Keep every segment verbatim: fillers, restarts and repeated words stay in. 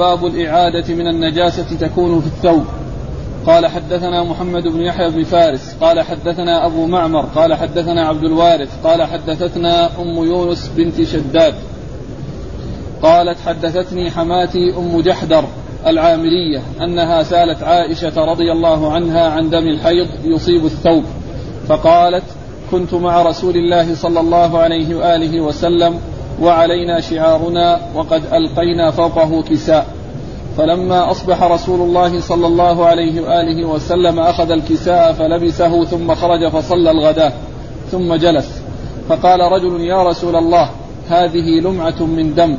باب الإعادة من النجاسة تكون في الثوب. قال حدثنا محمد بن يحيى بن فارس قال حدثنا أبو معمر قال حدثنا عبد الوارث قال حدثتنا أم يونس بنت شداد قالت حدثتني حماتي أم جحدر العامرية أنها سألت عائشة رضي الله عنها عن دم الحيض يصيب الثوب، فقالت كنت مع رسول الله صلى الله عليه وآله وسلم وعلينا شعارنا وقد ألقينا فوقه كساء، فلما أصبح رسول الله صلى الله عليه وآله وسلم أخذ الكساء فلبسه ثم خرج فصلى الغداء ثم جلس، فقال رجل يا رسول الله هذه لمعة من دم،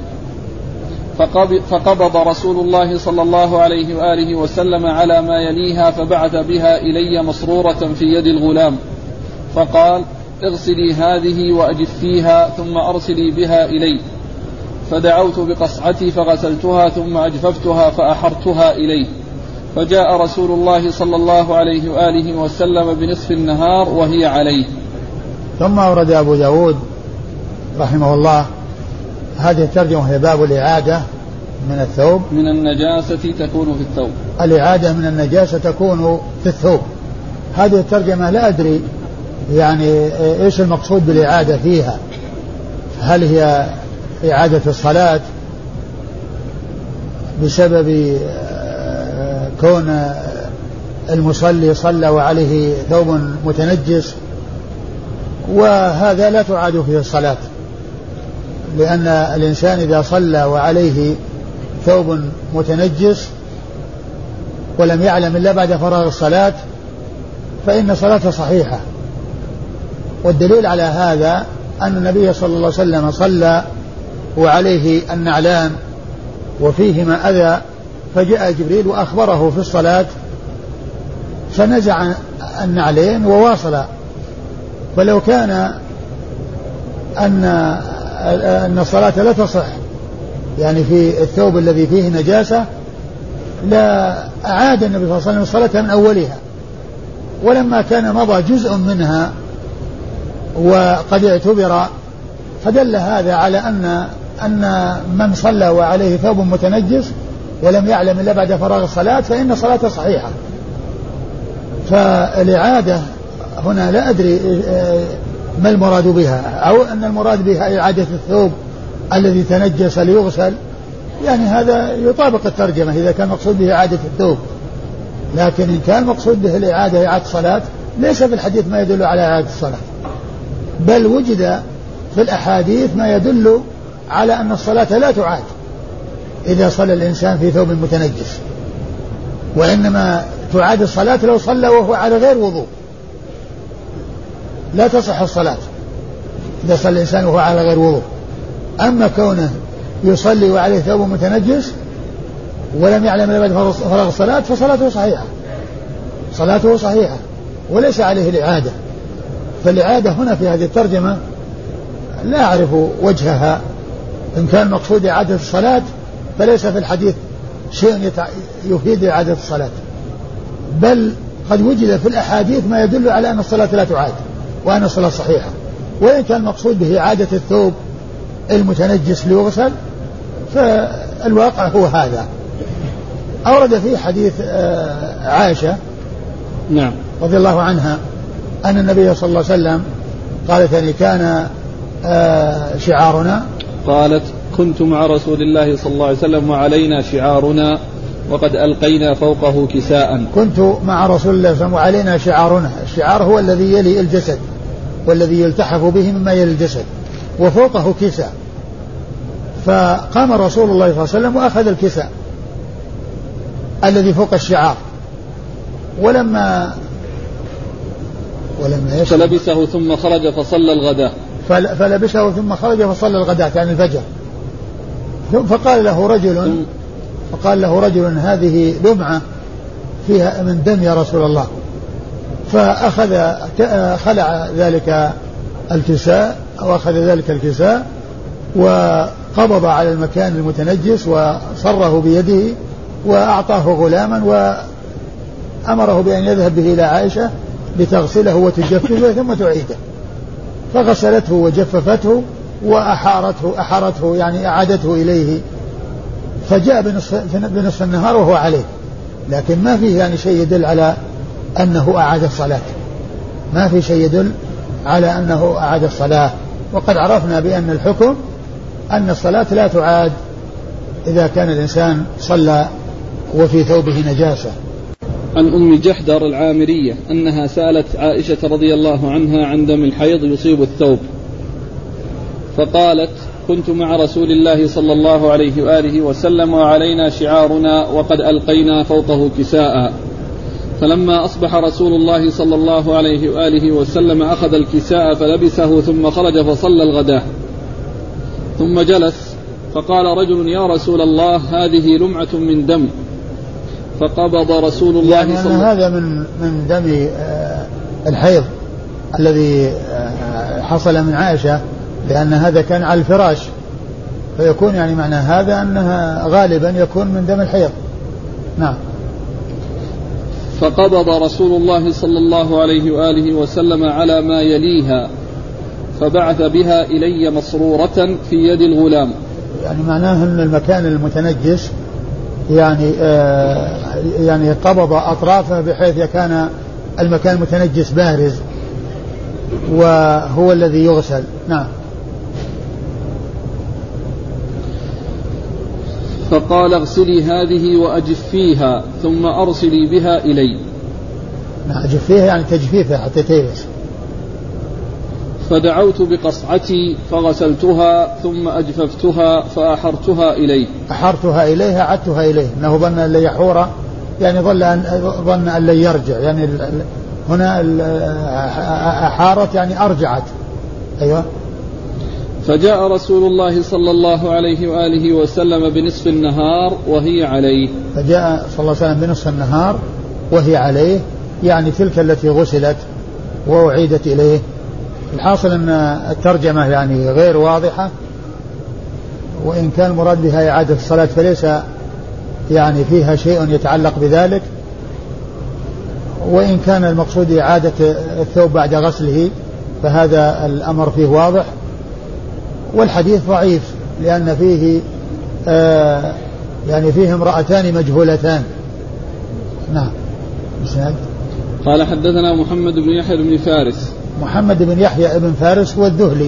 فقبض رسول الله صلى الله عليه وآله وسلم على ما يليها فبعث بها إلي مصرورة في يد الغلام، فقال اغسلي هذه وأجفيها ثم أرسلي بها إلي، فدعوت بقصعتي فغسلتها ثم أجففتها فأحرتها إليه، فجاء رسول الله صلى الله عليه وآله وسلم بنصف النهار وهي عليه. ثم أورد أبو داود رحمه الله هذه الترجمة هي باب الإعادة من الثوب من النجاسة تكون في الثوب. الإعادة من النجاسة تكون في الثوب. هذه الترجمة لا أدري يعني إيش المقصود بالإعادة فيها، هل هي إعادة الصلاة بسبب كون المصلي صلى وعليه ثوب متنجس، وهذا لا تعاد فيه الصلاة، لأن الإنسان إذا صلى وعليه ثوب متنجس ولم يعلم إلا بعد فراغ الصلاة فإن صلاته صحيحة. والدليل على هذا أن النبي صلى الله عليه وسلم صلى وعليه النعلان وفيهما أذى، فجاء جبريل وأخبره في الصلاة فنزع النعلين وواصل. فلو كان أن أن الصلاة لا تصح يعني في الثوب الذي فيه نجاسة لا أعاد النبي صلى الله عليه وسلم الصلاة من أولها، ولما كان مضى جزء منها وقد اعتبر فدل هذا على أن أن من صلى وعليه ثوب متنجس ولم يعلم إلا بعد فراغ الصلاة فإن صلاته صحيحة. فالإعادة هنا لا أدري ما المراد بها، أو أن المراد بها إعادة الثوب الذي تنجس ليغسل، يعني هذا يطابق الترجمة إذا كان مقصود به إعادة الثوب، لكن إن كان مقصود به الإعادة إعادة الصلاة ليس في الحديث ما يدل على إعادة الصلاة، بل وجد في الأحاديث ما يدل على أن الصلاة لا تعاد إذا صلى الإنسان في ثوب متنجس، وإنما تعاد الصلاة لو صلى وهو على غير وضوء، لا تصح الصلاة إذا صلى الإنسان وهو على غير وضوء. أما كونه يصلي وعليه ثوب متنجس ولم يعلم إلا بعد فراغ الصلاة فصلاته صحيحة، صلاته صحيحة وليس عليه الإعادة. فالإعادة هنا في هذه الترجمة لا أعرف وجهها، إن كان مقصود إعادة الصلاة فليس في الحديث شيء يفيد إعادة الصلاة، بل قد وجد في الأحاديث ما يدل على أن الصلاة لا تعاد وأن الصلاة صحيحة. وإن كان المقصود به إعادة الثوب المتنجس ليغسل فالواقع هو هذا. أورد فيه حديث عائشة نعم رضي الله عنها أن النبي صلى الله عليه وسلم قالت أن كان شعارنا، قالت كنت مع رسول الله صلى الله عليه وسلم وعلينا شعارنا وقد ألقينا فوقه كساء. كنت مع رسول الله صلى الله عليه وسلم وعلينا شعارنا، الشعار هو الذي يلي الجسد والذي يلتحف به مما يلي الجسد، وفوقه كساء، فقام رسول الله صلى الله عليه وسلم وأخذ الكساء الذي فوق الشعار، ولما ولما فلبسه ثم خرج فصلى الغداء فلبسه ثم خرج فصلى الغداء كان الفجر. فقال له رجل فقال له رجل هذه لمعة فيها من دم يا رسول الله، فأخذ خلع ذلك الكساء أو أخذ ذلك الكساء وقبض على المكان المتنجس وصره بيده وأعطاه غلاما وأمره بأن يذهب به إلى عائشة لتغسله وتجففه ثم تعيده، فغسلته وجففته وأحارته أحارته يعني أعادته إليه فجاء بنصف, بنصف النهار وهو عليه، لكن ما فيه يعني شيء يدل على أنه أعاد الصلاة، ما في شيء يدل على أنه أعاد الصلاة. وقد عرفنا بأن الحكم أن الصلاة لا تعاد إذا كان الإنسان صلى وفي ثوبه نجاسة. عن أم جحدر العامرية أنها سألت عائشة رضي الله عنها عن دم الحيض يصيب الثوب، فقالت: كنت مع رسول الله صلى الله عليه وآله وسلم وعلينا شعارنا وقد ألقينا فوقه كساء، فلما أصبح رسول الله صلى الله عليه وآله وسلم أخذ الكساء فلبسه ثم خرج فصلى الغداء، ثم جلس فقال رجل: يا رسول الله هذه لمعة من دم، فقبض رسول الله يعني صلى الله عليه وسلم هذا من من دم الحيض الذي حصل من عائشة، لأن هذا كان على الفراش، فيكون يعني معنى هذا أنها غالبا يكون من دم الحيض. نعم. فقبض رسول الله صلى الله عليه وآله وسلم على ما يليها فبعث بها إلي مسرورة في يد الغلام. يعني معناه أن المكان المتنجس يعني آه يعني قبض أطرافه بحيث كان المكان المتنجس بارز وهو الذي يغسل. نعم. فقال: اغسلي هذه وأجفيها ثم أرسلي بها إلي. نعم، أجفيها يعني تجفيفها حتى تيبس. فدعوت بقصعتي فغسلتها ثم أجففتها فأحرتها إليه. أحرتها إليه أعدتها إليه، أنه ظن أن لن يحور، يعني ظن أن ظن أن لن يرجع، يعني هنا أحارت يعني أرجعت. أيوة. فجاء رسول الله صلى الله عليه وآله وسلم بنصف النهار وهي عليه. فجاء صلى الله عليه وسلم بنصف النهار وهي عليه، يعني تلك التي غسلت وأعيدت إليه. الحاصل أن الترجمة يعني غير واضحة، وإن كان المراد بها إعادة الصلاة فليس يعني فيها شيء يتعلق بذلك، وإن كان المقصود إعادة الثوب بعد غسله فهذا الأمر فيه واضح. والحديث ضعيف لأن فيه آه يعني فيه امرأتان مجهولتان. نعم. مسند. قال: حدثنا محمد بن يحيى بن فارس. محمد بن يحيى بن فارس هو الذهلي،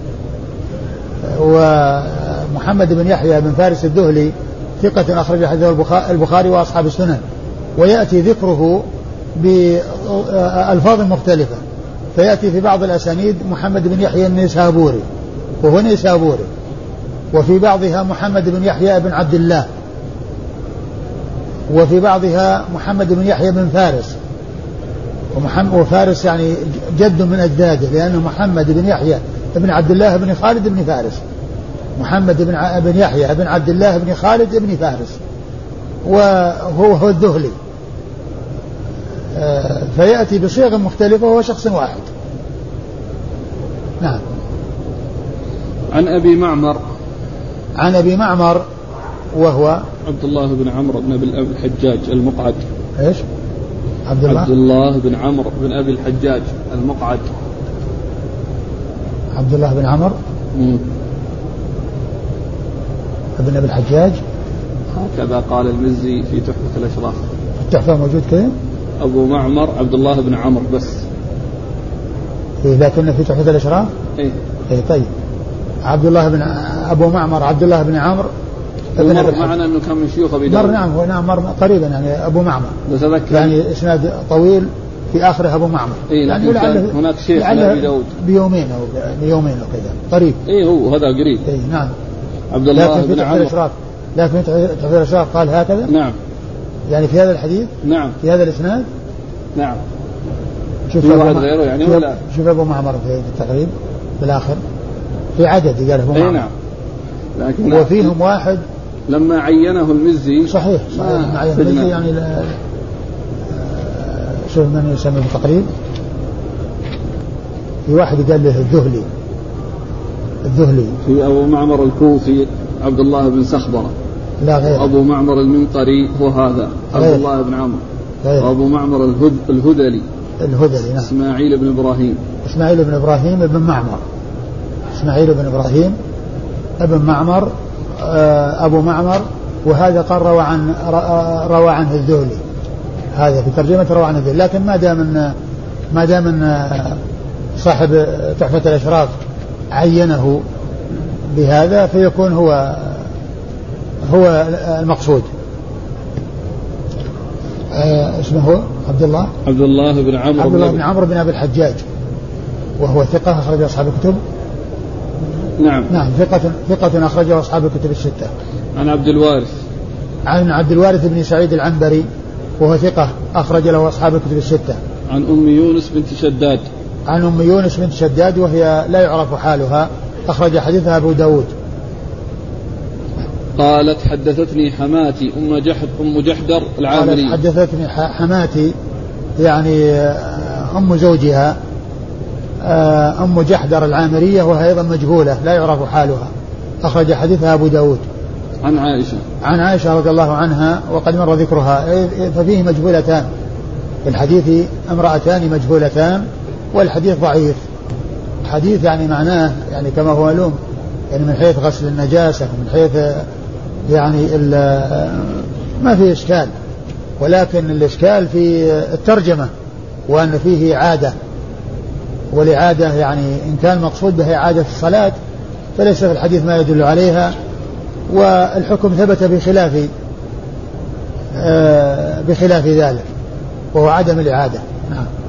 ومحمد بن يحيى بن فارس الذهلي ثقة أخرج حديثه البخاري وأصحاب السنن، ويأتي ذكره بألفاظ مختلفة، فيأتي في بعض الأسانيد محمد بن يحيى النيسابوري وهو نيسابوري، وفي بعضها محمد بن يحيى بن عبد الله، وفي بعضها محمد بن يحيى بن فارس، وفارس يعني جد من أجداده، لأن محمد بن يحيى بن عبد الله بن خالد بن فارس، محمد بن بن يحيى بن عبد الله بن خالد بن فارس، وهو هو الذهلي، فيأتي بصيغ مختلفة وهو شخص واحد. نعم. عن أبي معمر. عن أبي معمر وهو عبد الله بن عمرو بن أبي الحجاج المقعد. إيش؟ عبد الله عبد الله بن عمرو بن أبي الحجاج المقعد. عبد الله بن عمرو بن أبي الحجاج، هكذا قال المزي في تحفة الأشراف. التحفة موجود كذا؟ أبو معمر عبد الله بن عمرو بس. إيه لكن في تحفة الأشراف؟ إيه. إيه طيب. عبد الله بن أبو معمر عبد الله بن عمرو ابن أبي الحجاج. معنى أنه كان من شيوخ أبي داود. مر نعم هو نعم مر قريبا يعني أبو معمر. بتذكر يعني إسناد طويل في آخره أبو معمر. إيه يعني هناك شيخ أبي داود بيومين أو بيومين أو كذا قريب. إيه هو هذا قريب. إيه نعم. عبد الله بن عمرو. لكن في تحفة الأشراف قال هكذا. نعم. يعني في هذا الحديث. نعم. في هذا الإسناد. نعم. شوف في واحد غيره يعني ولا؟ شوف أبو معمر في التقريب بالآخر في عدد قال أبو معمر. إيه نعم. لكن وفيهم واحد لما عينه المزي. صحيح صحيح لما عينه المزي يعني لا شوف من يسمى بالتقريب. في واحد قال له الذهلي الذهلي في أبو معمر الكوفي عبد الله بن سخبرة. لا غير. أبو معمر المنقري هو هذا عبد غير. الله بن عمرو. وأبو معمر الهد الهدلي الهدلي نعم. إسماعيل بن إبراهيم. إسماعيل بن إبراهيم بن معمر. إسماعيل بن إبراهيم ابن معمر أبو معمر وهذا قال روى عن روى عنه الذهلي، هذا في ترجمة روى عنه الذهلي، لكن ما دام ما دام صاحب تحفة الأشراف عينه بهذا فيكون هو هو المقصود. آه اسمه عبد الله عبد الله بن عمرو عبد الله بن عمرو بن أبي الحجاج، وهو ثقة أخرج أصحاب الكتب. نعم نعم ثقة ثقة أخرجه أصحاب الكتب الستة. عن عبد الوارث عن عبد الوارث بن سعيد العنبري، وهو ثقة أخرج له أصحاب الكتب الستة. عن أم يونس بنت شداد عن أم يونس بنت شداد وهي لا يعرف حالها، أخرج حديثها أبو داود. قالت حدثتني حماتي أم جحد أم جحدر العامري. قالت حدثتني حماتي يعني أم زوجها أم جحدر العامرية، وهي أيضا مجهولة لا يعرف حالها، أخرج حديثها أبو داود. عن عائشة عن عائشة رضي الله عنها وقد مر ذكرها، ففيه مجهولتان في الحديث، امرأتان مجهولتان، والحديث ضعيف. حديث يعني معناه يعني كما هو معلوم يعني من حيث غسل النجاسة، من حيث يعني ما فيه إشكال، ولكن الإشكال في الترجمة، وأن فيه عادة، والإعادة يعني إن كان مقصود بها إعادة الصلاة فليس في الحديث ما يدل عليها، والحكم ثبت بخلاف بخلاف ذلك وهو عدم الإعادة. نعم.